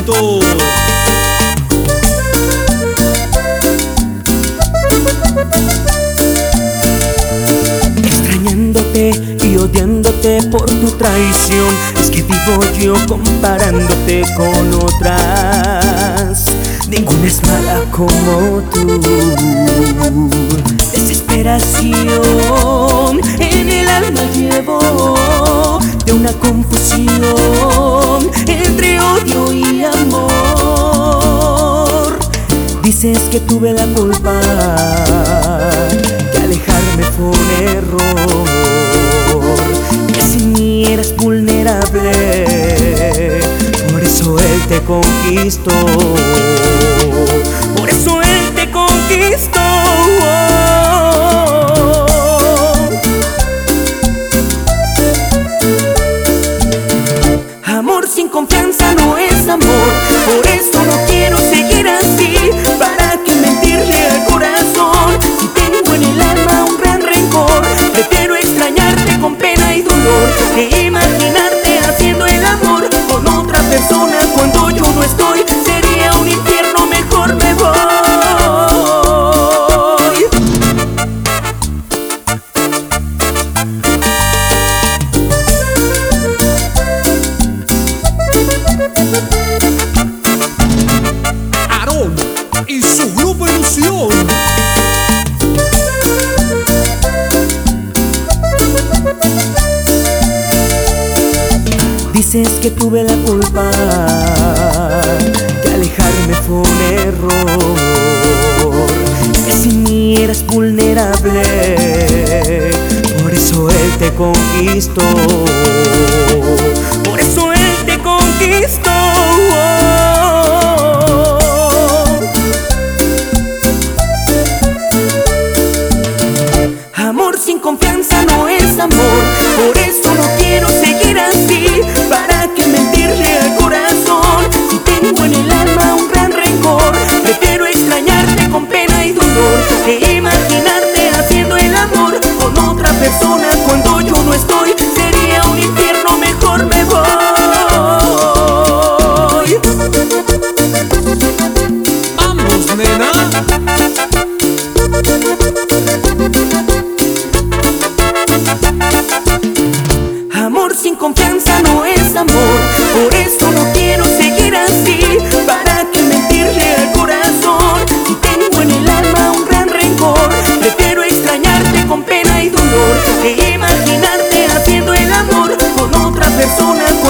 Héctor. Extrañándote y odiándote por tu traición, es que vivo yo comparándote con otras. Ninguna es mala como tú. Desesperación en el alma llevo, de una confusión entre odio y amor. Dices que tuve la culpa, que alejarme fue un error, que sin mí eras vulnerable, por eso él te conquistó, por eso él te conquistó. Amor sin confianza no es amor, por eso no quiero seguir así. ¿Para qué mentirle al corazón si tengo en el alma un gran rencor? Prefiero extrañarte con pena y dolor que imaginarte haciendo el amor con otra persona cuando yo no estoy. Sería un infierno, mejor me voy. Aarón y su grupo Ilusión. Dices que tuve la culpa, que alejarme fue un error, que sin mí eras vulnerable, por eso él te conquistó, por eso él te conquistó. Amor sin confianza no es amor, por eso no quiero seguir así. ¿Para qué mentirle al corazón si tengo en el alma un gran rencor? Prefiero extrañarte con pena y dolor que imaginarte haciendo el amor con otra persona cuando yo no estoy. Sería un infierno, mejor me voy. Vamos, nena. Amor sin confianza no es amor, por eso no quiero seguir así. ¿Para qué mentirle al corazón si tengo en el alma un gran rencor? Prefiero extrañarte con pena y dolor que imaginarte haciendo el amor con otra persona.